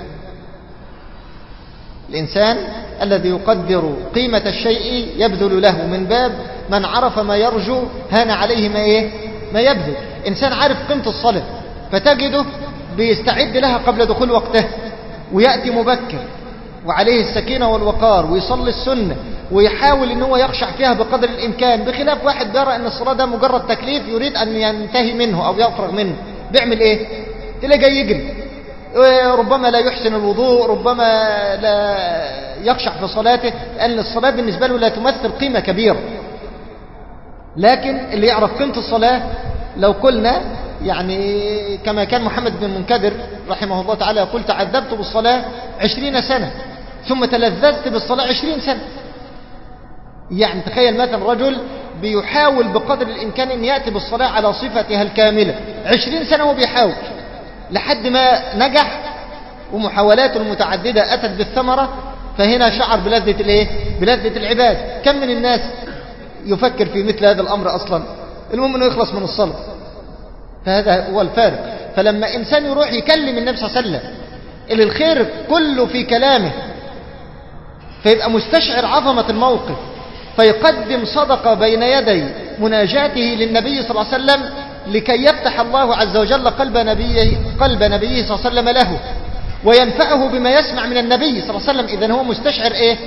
الإنسان الذي يقدر قيمة الشيء يبذل له، من باب من عرف ما يرجو هان عليه ما إيه؟ ما يبذل. إنسان عارف قيمة الصلاة فتجده بيستعد لها قبل دخول وقتها، ويأتي مبكر وعليه السكينة والوقار ويصلي السنة ويحاول ان هو يخشع فيها بقدر الإمكان، بخلاف واحد بيرى ان الصلاة ده مجرد تكليف يريد ان ينتهي منه او يفرغ منه، بيعمل ايه؟ تلاقي جاي يجري، ربما لا يحسن الوضوء، ربما لا يخشع في صلاته، لأن الصلاة بالنسبة له لا تمثل قيمة كبيرة. لكن اللي يعرف قيمة الصلاة لو قلنا يعني كما كان محمد بن منكدر رحمه الله تعالى يقول: تعذبت بالصلاة عشرين سنة ثم تلذذت بالصلاة عشرين سنة. يعني تخيل مثلا رجل بيحاول بقدر الإمكان أن يأتي بالصلاة على صفتها الكاملة عشرين سنة وبيحاول لحد ما نجح، ومحاولاته المتعددة أتت بالثمرة، فهنا شعر بلذة الإيه؟ بلذة العباد. كم من الناس يفكر في مثل هذا الأمر أصلا، المهم أنه يخلص من الصلاة. فهذا هو الفارق. فلما إنسان يروح يكلم النبي صلى الله عليه وسلم اللي الخير كله في كلامه، فيبقى مستشعر عظمة الموقف، فيقدم صدقة بين يدي مناجاته للنبي صلى الله عليه وسلم لكي يفتح الله عز وجل قلب نبيه, قلب نبيه صلى الله عليه وسلم له، وينفعه بما يسمع من النبي صلى الله عليه وسلم. إذن هو مستشعر إيه؟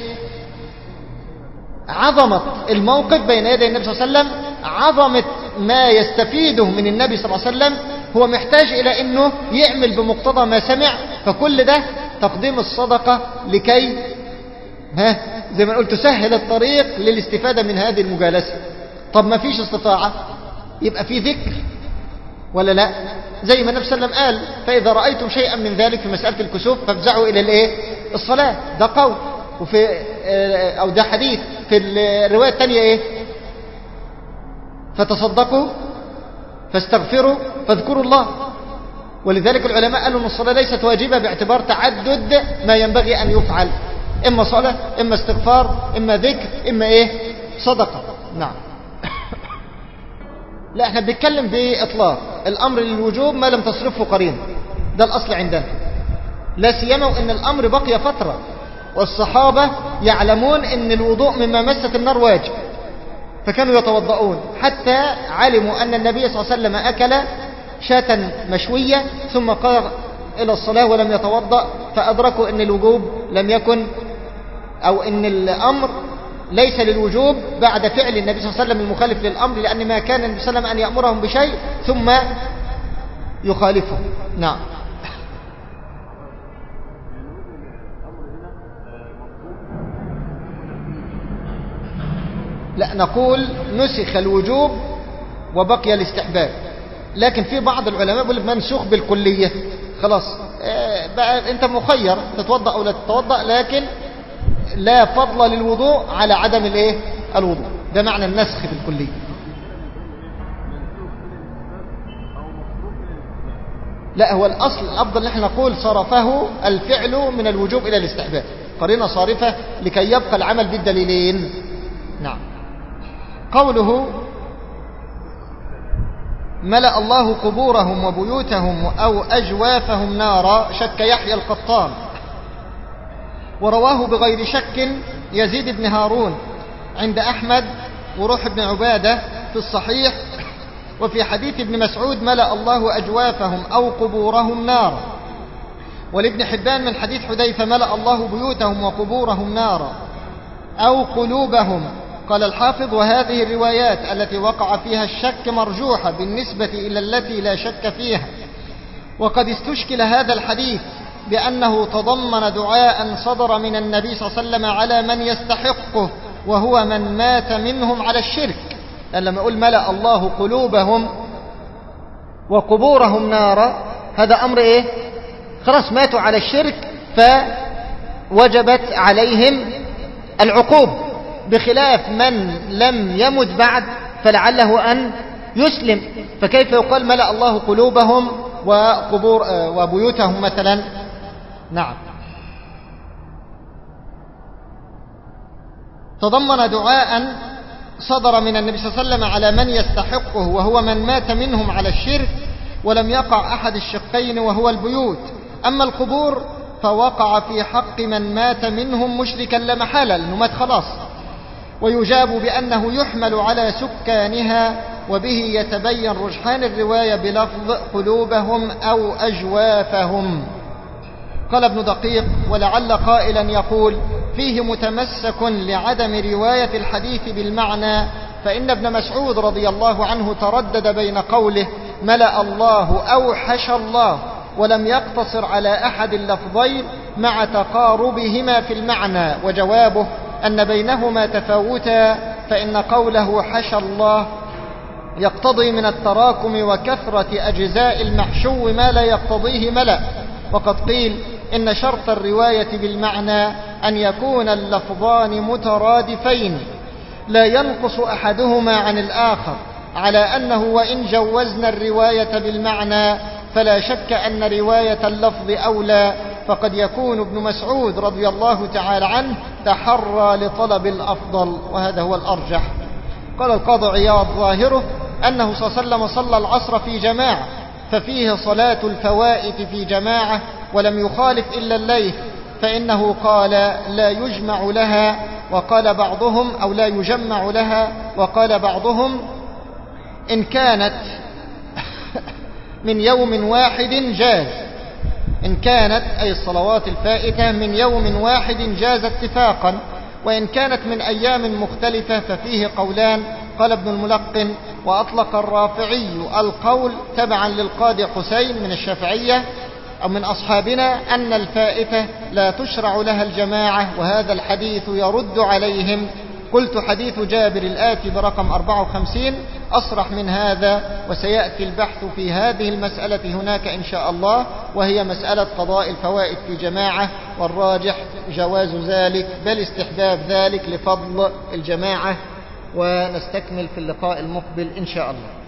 عظمة الموقف بين يدي النبي صلى الله عليه وسلم، عظمة ما يستفيده من النبي صلى الله عليه وسلم. هو محتاج إلى أنه يعمل بمقتضى ما سمع، فكل ده تقديم الصدقة لكي ها زي ما قلت تسهل الطريق للاستفادة من هذه المجالسة. طب ما فيش استطاعة، يبقى في ذكر ولا لا؟ زي ما النبي صلى الله عليه وسلم قال: فإذا رأيتم شيئا من ذلك في مسألة الكسوف فافزعوا إلى الإيه؟ الصلاة. ده قول، وفي أو ده حديث. في الرواية الثانية إيه؟ فتصدقوا فاستغفروا فاذكروا الله. ولذلك العلماء قالوا أن الصلاة ليست واجبة باعتبار تعدد ما ينبغي أن يفعل، إما صلاة، إما استغفار، إما ذكر، إما إيه؟ صدقة. نعم. لا، احنا بنتكلم بإطلاق الأمر للوجوب ما لم تصرفه قرينة، ده الأصل عندنا، لا سيما وإن الأمر بقي فترة، والصحابة يعلمون أن الوضوء مما مست النار واجب، فكانوا يتوضؤون حتى علموا أن النبي صلى الله عليه وسلم أكل شاة مشوية ثم قام إلى الصلاة ولم يتوضأ، فأدركوا أن الوجوب لم يكن، أو أن الأمر ليس للوجوب بعد فعل النبي صلى الله عليه وسلم المخالف للأمر، لأن ما كان النبي صلى الله عليه وسلم أن يأمرهم بشيء ثم يخالفه. نعم. لا، نقول نسخ الوجوب وبقي الاستحباب، لكن في بعض العلماء يقول منسوخ بالكلية، خلاص بقى انت مخير تتوضأ او لا تتوضأ، لكن لا فضل للوضوء على عدم الايه؟ الوضوء. ده معنى النسخ بالكلية. لا، هو الأصل الأفضل نحن نقول صرفه الفعل من الوجوب إلى الاستحباب، قرينة صارفة لكي يبقى العمل بالدليلين. نعم. قوله: ملأ الله قبورهم وبيوتهم أو أجوافهم نارا، شك يحيى القطان، ورواه بغير شك يزيد بن هارون عند أحمد وروح بن عبادة في الصحيح. وفي حديث ابن مسعود: ملأ الله أجوافهم أو قبورهم نارا. ولابن حبان من حديث حذيفة: ملأ الله بيوتهم وقبورهم نارا أو قلوبهم. قال الحافظ: وهذه الروايات التي وقع فيها الشك مرجوحة بالنسبة إلى التي لا شك فيها. وقد استشكل هذا الحديث بأنه تضمن دعاء صدر من النبي صلى الله عليه وسلم على من يستحقه، وهو من مات منهم على الشرك. لأن لما يقول ملأ الله قلوبهم وقبورهم نارا، هذا أمر إيه؟ خلاص ماتوا على الشرك فوجبت عليهم العقوبة، بخلاف من لم يمت بعد فلعله أن يسلم، فكيف يقال ملأ الله قلوبهم وقبور وبيوتهم مثلا؟ نعم. تضمن دعاء صدر من النبي صلى الله عليه وسلم على من يستحقه، وهو من مات منهم على الشرك ولم يقع أحد الشقين وهو البيوت. أما القبور فوقع في حق من مات منهم مشركا لا محالة، لأنه مات خلاص، ويجاب بأنه يحمل على سكانها، وبه يتبين رجحان الرواية بلفظ قلوبهم أو أجوافهم. قال ابن دقيق: ولعل قائلا يقول فيه متمسك لعدم رواية الحديث بالمعنى، فإن ابن مسعود رضي الله عنه تردد بين قوله ملأ الله أو حشى الله، ولم يقتصر على أحد اللفظين مع تقاربهما في المعنى، وجوابه أن بينهما تفاوتا، فإن قوله حشى الله يقتضي من التراكم وكثرة أجزاء المحشو ما لا يقتضيه ملأ. وقد قيل إن شرط الرواية بالمعنى أن يكون اللفظان مترادفين لا ينقص أحدهما عن الآخر، على أنه وإن جوزنا الرواية بالمعنى فلا شك أن رواية اللفظ أولى، فقد يكون ابن مسعود رضي الله تعالى عنه تحرى لطلب الأفضل، وهذا هو الأرجح. قال القاضي عياض: ظاهره أنه صلى الله عليه وسلم صلى العصر في جماعة، ففيه صلاة الفوائت في جماعة، ولم يخالف إلا الليث، فإنه قال لا يجمع لها، وقال بعضهم أو لا يجمع لها، وقال بعضهم إن كانت من يوم واحد جاز، إن كانت أي الصلوات الفائتة من يوم واحد جاز اتفاقا، وإن كانت من أيام مختلفة ففيه قولان. قال ابن الملقن: وأطلق الرافعي القول تبعا للقاضي حسين من الشافعية أو من أصحابنا أن الفائتة لا تشرع لها الجماعة، وهذا الحديث يرد عليهم. قلت: حديث جابر الآتي برقم أربعة وخمسين أصرح من هذا، وسيأتي البحث في هذه المسألة هناك إن شاء الله، وهي مسألة قضاء الفوائد في جماعة، والراجح جواز ذلك بل استحباب ذلك لفضل الجماعة. ونستكمل في اللقاء المقبل إن شاء الله.